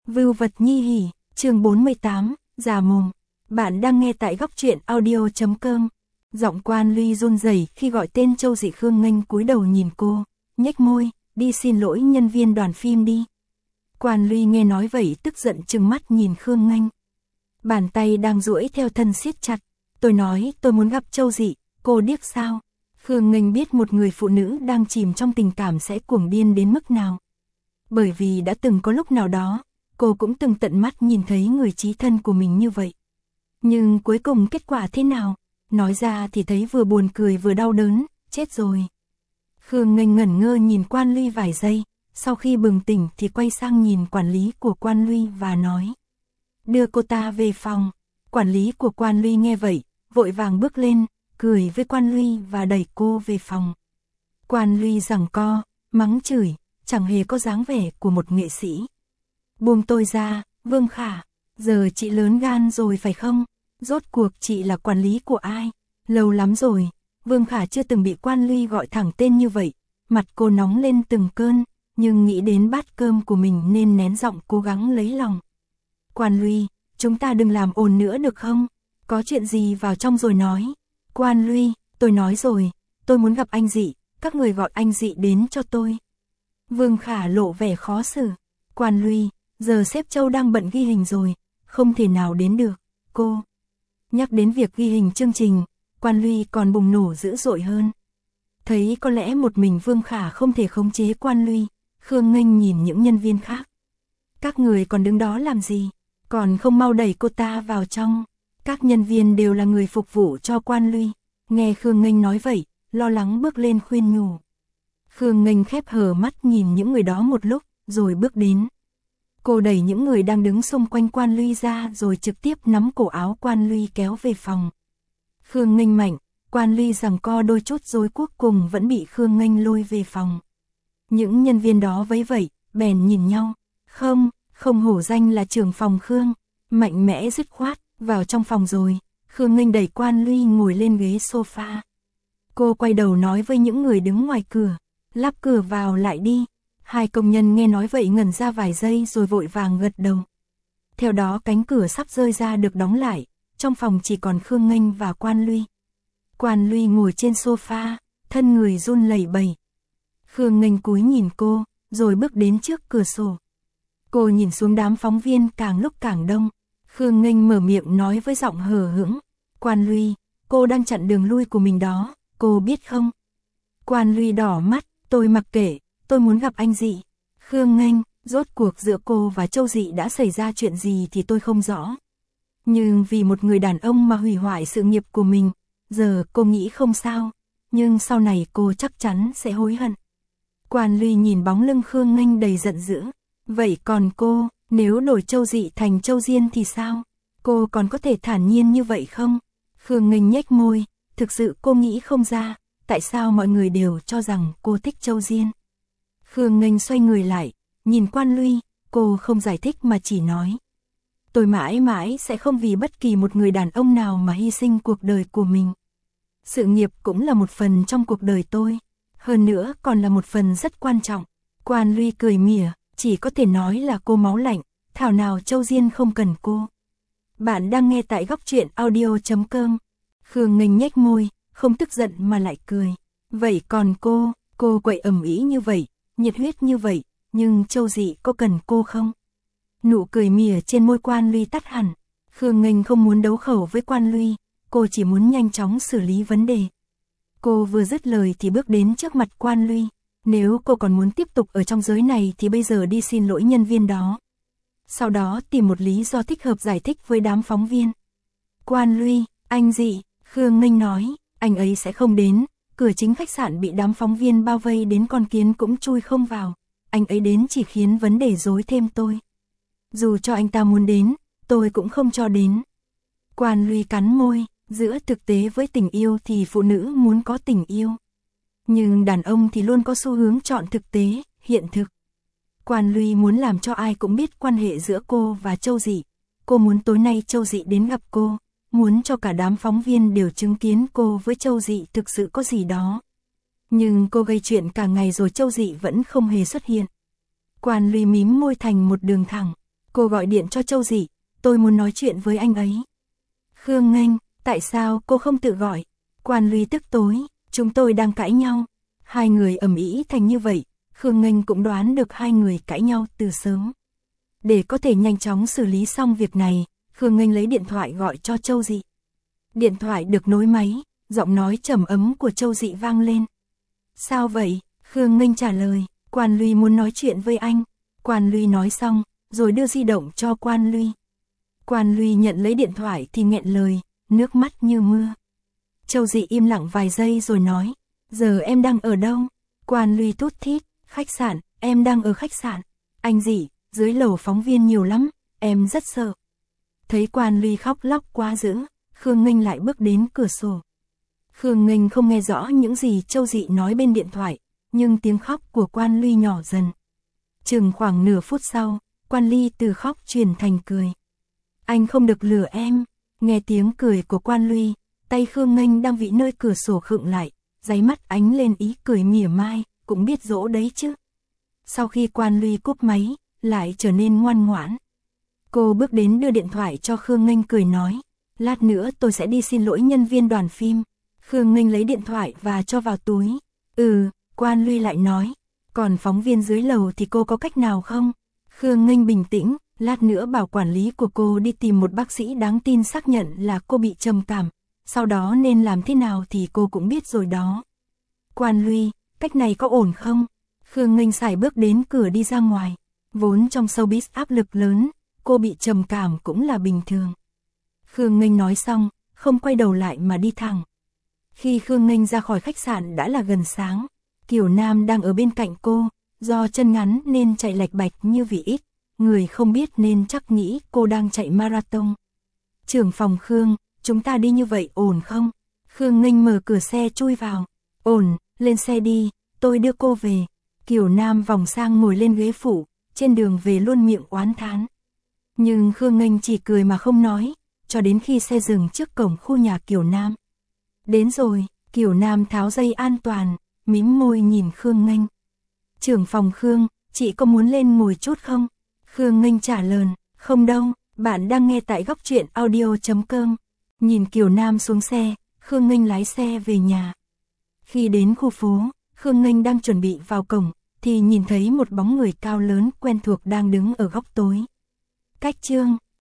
Vưu vật nhi hỉ, chương 48, già mồm. Bạn đang nghe tại góc truyện audio.com. Giọng Quan Luy run rẩy khi gọi tên Châu Dị. Khương Nghênh cúi đầu nhìn cô, nhếch môi, đi xin lỗi nhân viên đoàn phim đi. Quan Luy nghe nói vậy tức giận trừng mắt nhìn Khương Nghênh. Bàn tay đang duỗi theo thân siết chặt. Tôi nói tôi muốn gặp Châu Dị, cô điếc sao? Khương Nghênh biết một người phụ nữ đang chìm trong tình cảm sẽ cuồng điên đến mức nào. Bởi vì đã từng có lúc nào đó, cô cũng từng tận mắt nhìn thấy người chí thân của mình như vậy. Nhưng cuối cùng kết quả thế nào? Nói ra thì thấy vừa buồn cười vừa đau đớn, chết rồi. Khương Nghênh ngẩn ngơ nhìn Quan Luy vài giây, sau khi bừng tỉnh thì quay sang nhìn quản lý của Quan Luy và nói: đưa cô ta về phòng. Quản lý của Quan Luy nghe vậy, vội vàng bước lên, cười với Quan Luy và đẩy cô về phòng. Quan Luy giằng co, mắng chửi, chẳng hề có dáng vẻ của một nghệ sĩ. Buông tôi ra, Vương Khả, giờ chị lớn gan rồi phải không? Rốt cuộc chị là quản lý của ai? Lâu lắm rồi, Vương Khả chưa từng bị Quan Luy gọi thẳng tên như vậy. Mặt cô nóng lên từng cơn, nhưng nghĩ đến bát cơm của mình nên nén giọng cố gắng lấy lòng. Quan Luy, chúng ta đừng làm ồn nữa được không? Có chuyện gì vào trong rồi nói. Quan Luy, tôi nói rồi, tôi muốn gặp anh Dị, các người gọi anh Dị đến cho tôi. Vương Khả lộ vẻ khó xử. Quan Luy, giờ sếp Châu đang bận ghi hình rồi, không thể nào đến được. Cô. Nhắc đến việc ghi hình chương trình, Quan Luy còn bùng nổ dữ dội hơn. Thấy có lẽ một mình Vương Khả không thể khống chế Quan Luy, Khương Nghênh nhìn những nhân viên khác. Các người còn đứng đó làm gì? Còn không mau đẩy cô ta vào trong. Các nhân viên đều là người phục vụ cho Quan Luy. Nghe Khương Nghênh nói vậy, lo lắng bước lên khuyên nhủ. Khương Nghênh khép hờ mắt nhìn những người đó một lúc, rồi bước đến. Cô đẩy những người đang đứng xung quanh Quan Luy ra rồi trực tiếp nắm cổ áo Quan Luy kéo về phòng. Khương Nghênh mạnh, Quan Luy giằng co đôi chút rồi cuối cùng vẫn bị Khương Nghênh lôi về phòng. Những nhân viên đó vấy vậy, bèn nhìn nhau. Không hổ danh là trưởng phòng Khương, mạnh mẽ dứt khoát, vào trong phòng rồi. Khương Nghênh đẩy Quan Luy ngồi lên ghế sofa. Cô quay đầu nói với những người đứng ngoài cửa, lắp cửa vào lại đi. Hai công nhân nghe nói vậy ngẩn ra vài giây rồi vội vàng gật đầu. Theo đó cánh cửa sắp rơi ra được đóng lại, trong phòng chỉ còn Khương Nghênh và Quan Luy. Quan Luy ngồi trên sofa, thân người run lẩy bẩy. Khương Nghênh cúi nhìn cô, rồi bước đến trước cửa sổ. Cô nhìn xuống đám phóng viên càng lúc càng đông. Khương Nghênh mở miệng nói với giọng hờ hững: Quan Luy, cô đang chặn đường lui của mình đó, cô biết không? Quan Luy đỏ mắt, tôi mặc kệ, tôi muốn gặp anh Dị. Khương Nghênh, rốt cuộc giữa cô và Châu Dị đã xảy ra chuyện gì thì tôi không rõ. Nhưng vì một người đàn ông mà hủy hoại sự nghiệp của mình, giờ cô nghĩ không sao, nhưng sau này cô chắc chắn sẽ hối hận. Quan Luy nhìn bóng lưng Khương Nghênh đầy giận dữ. Vậy còn cô, nếu đổi Châu Dị thành Châu Diên thì sao? Cô còn có thể thản nhiên như vậy không? Khương Nghênh nhếch môi, thực sự cô nghĩ không ra, tại sao mọi người đều cho rằng cô thích Châu Diên. Khương Nghênh xoay người lại, nhìn Quan Luy, cô không giải thích mà chỉ nói: tôi mãi mãi sẽ không vì bất kỳ một người đàn ông nào mà hy sinh cuộc đời của mình. Sự nghiệp cũng là một phần trong cuộc đời tôi, hơn nữa còn là một phần rất quan trọng. Quan Luy cười mỉa, chỉ có thể nói là cô máu lạnh, thảo nào Châu Diên không cần cô. Bạn đang nghe tại góc truyện audio.com. Khương Nghênh nhếch môi, không tức giận mà lại cười. Vậy còn cô quậy ầm ĩ như vậy, nhiệt huyết như vậy, nhưng Châu Dị có cần cô không? Nụ cười mỉa trên môi Quan Luy tắt hẳn. Khương Nghênh không muốn đấu khẩu với Quan Luy, cô chỉ muốn nhanh chóng xử lý vấn đề. Cô vừa dứt lời thì bước đến trước mặt Quan Luy. Nếu cô còn muốn tiếp tục ở trong giới này thì bây giờ đi xin lỗi nhân viên đó. Sau đó tìm một lý do thích hợp giải thích với đám phóng viên. Quan Luy, anh Dị, Khương Nghênh nói, anh ấy sẽ không đến. Cửa chính khách sạn bị đám phóng viên bao vây đến con kiến cũng chui không vào. Anh ấy đến chỉ khiến vấn đề rối thêm tôi. Dù cho anh ta muốn đến, tôi cũng không cho đến. Quan Luy cắn môi, giữa thực tế với tình yêu thì phụ nữ muốn có tình yêu. Nhưng đàn ông thì luôn có xu hướng chọn thực tế, hiện thực. Quan Luy muốn làm cho ai cũng biết quan hệ giữa cô và Châu Dị. Cô muốn tối nay Châu Dị đến gặp cô, muốn cho cả đám phóng viên đều chứng kiến cô với Châu Dị thực sự có gì đó. Nhưng cô gây chuyện cả ngày rồi Châu Dị vẫn không hề xuất hiện. Quan Luy mím môi thành một đường thẳng. Cô gọi điện cho Châu Dị, tôi muốn nói chuyện với anh ấy. Khương Nghênh, tại sao cô không tự gọi? Quan Luy tức tối, chúng tôi đang cãi nhau. Hai người ầm ĩ thành như vậy, Khương Nghênh cũng đoán được hai người cãi nhau từ sớm. Để có thể nhanh chóng xử lý xong việc này, Khương Nghênh lấy điện thoại gọi cho Châu Dị. Điện thoại được nối máy, giọng nói trầm ấm của Châu Dị vang lên. Sao vậy? Khương Nghênh trả lời, Quan Luy muốn nói chuyện với anh. Quan Luy nói xong, rồi đưa di động cho Quan Luy. Quan Luy nhận lấy điện thoại thì nghẹn lời, nước mắt như mưa. Châu Dị im lặng vài giây rồi nói, giờ em đang ở đâu? Quan Luy thút thít, khách sạn, em đang ở khách sạn. Anh Dị, dưới lầu phóng viên nhiều lắm, em rất sợ. Thấy Quan Luy khóc lóc quá dữ, Khương Nghênh lại bước đến cửa sổ. Khương Nghênh không nghe rõ những gì Châu Dị nói bên điện thoại, nhưng tiếng khóc của Quan Luy nhỏ dần. Chừng khoảng nửa phút sau, Quan Luy từ khóc chuyển thành cười. Anh không được lừa em. Nghe tiếng cười của Quan Luy, tay Khương Nghênh đang vị nơi cửa sổ khựng lại, đáy mắt ánh lên ý cười mỉa mai, cũng biết dỗ đấy chứ. Sau khi Quan Luy cúp máy, lại trở nên ngoan ngoãn. Cô bước đến đưa điện thoại cho Khương Nghênh cười nói, lát nữa tôi sẽ đi xin lỗi nhân viên đoàn phim. Khương Nghênh lấy điện thoại và cho vào túi. Quan Luy lại nói, còn phóng viên dưới lầu thì cô có cách nào không? Khương Nghênh bình tĩnh, lát nữa bảo quản lý của cô đi tìm một bác sĩ đáng tin xác nhận là cô bị trầm cảm, sau đó nên làm thế nào thì cô cũng biết rồi đó. Quan Luy, cách này có ổn không? Khương Nghênh sải bước đến cửa đi ra ngoài, vốn trong showbiz áp lực lớn, cô bị trầm cảm cũng là bình thường. Khương Nghênh nói xong, không quay đầu lại mà đi thẳng. Khi Khương Nghênh ra khỏi khách sạn đã là gần sáng, Kiều Nam đang ở bên cạnh cô, do chân ngắn nên chạy lạch bạch như vì ít, người không biết nên chắc nghĩ cô đang chạy marathon. Trưởng phòng Khương, chúng ta đi như vậy ổn không? Khương Nghênh mở cửa xe chui vào. Ổn, lên xe đi, tôi đưa cô về. Kiều Nam vòng sang ngồi lên ghế phụ, trên đường về luôn miệng oán thán. Nhưng Khương Nghênh chỉ cười mà không nói, cho đến khi xe dừng trước cổng khu nhà Kiều Nam. Đến rồi, Kiều Nam tháo dây an toàn, mím môi nhìn Khương Nghênh. Trưởng phòng Khương, chị có muốn lên ngồi chút không? Khương Nghênh trả lời, không đâu, bạn đang nghe tại góc truyện audio.com. Nhìn Kiều Nam xuống xe, Khương Nghênh lái xe về nhà. Khi đến khu phố, Khương Nghênh đang chuẩn bị vào cổng, thì nhìn thấy một bóng người cao lớn quen thuộc đang đứng ở góc tối. Cách Trương,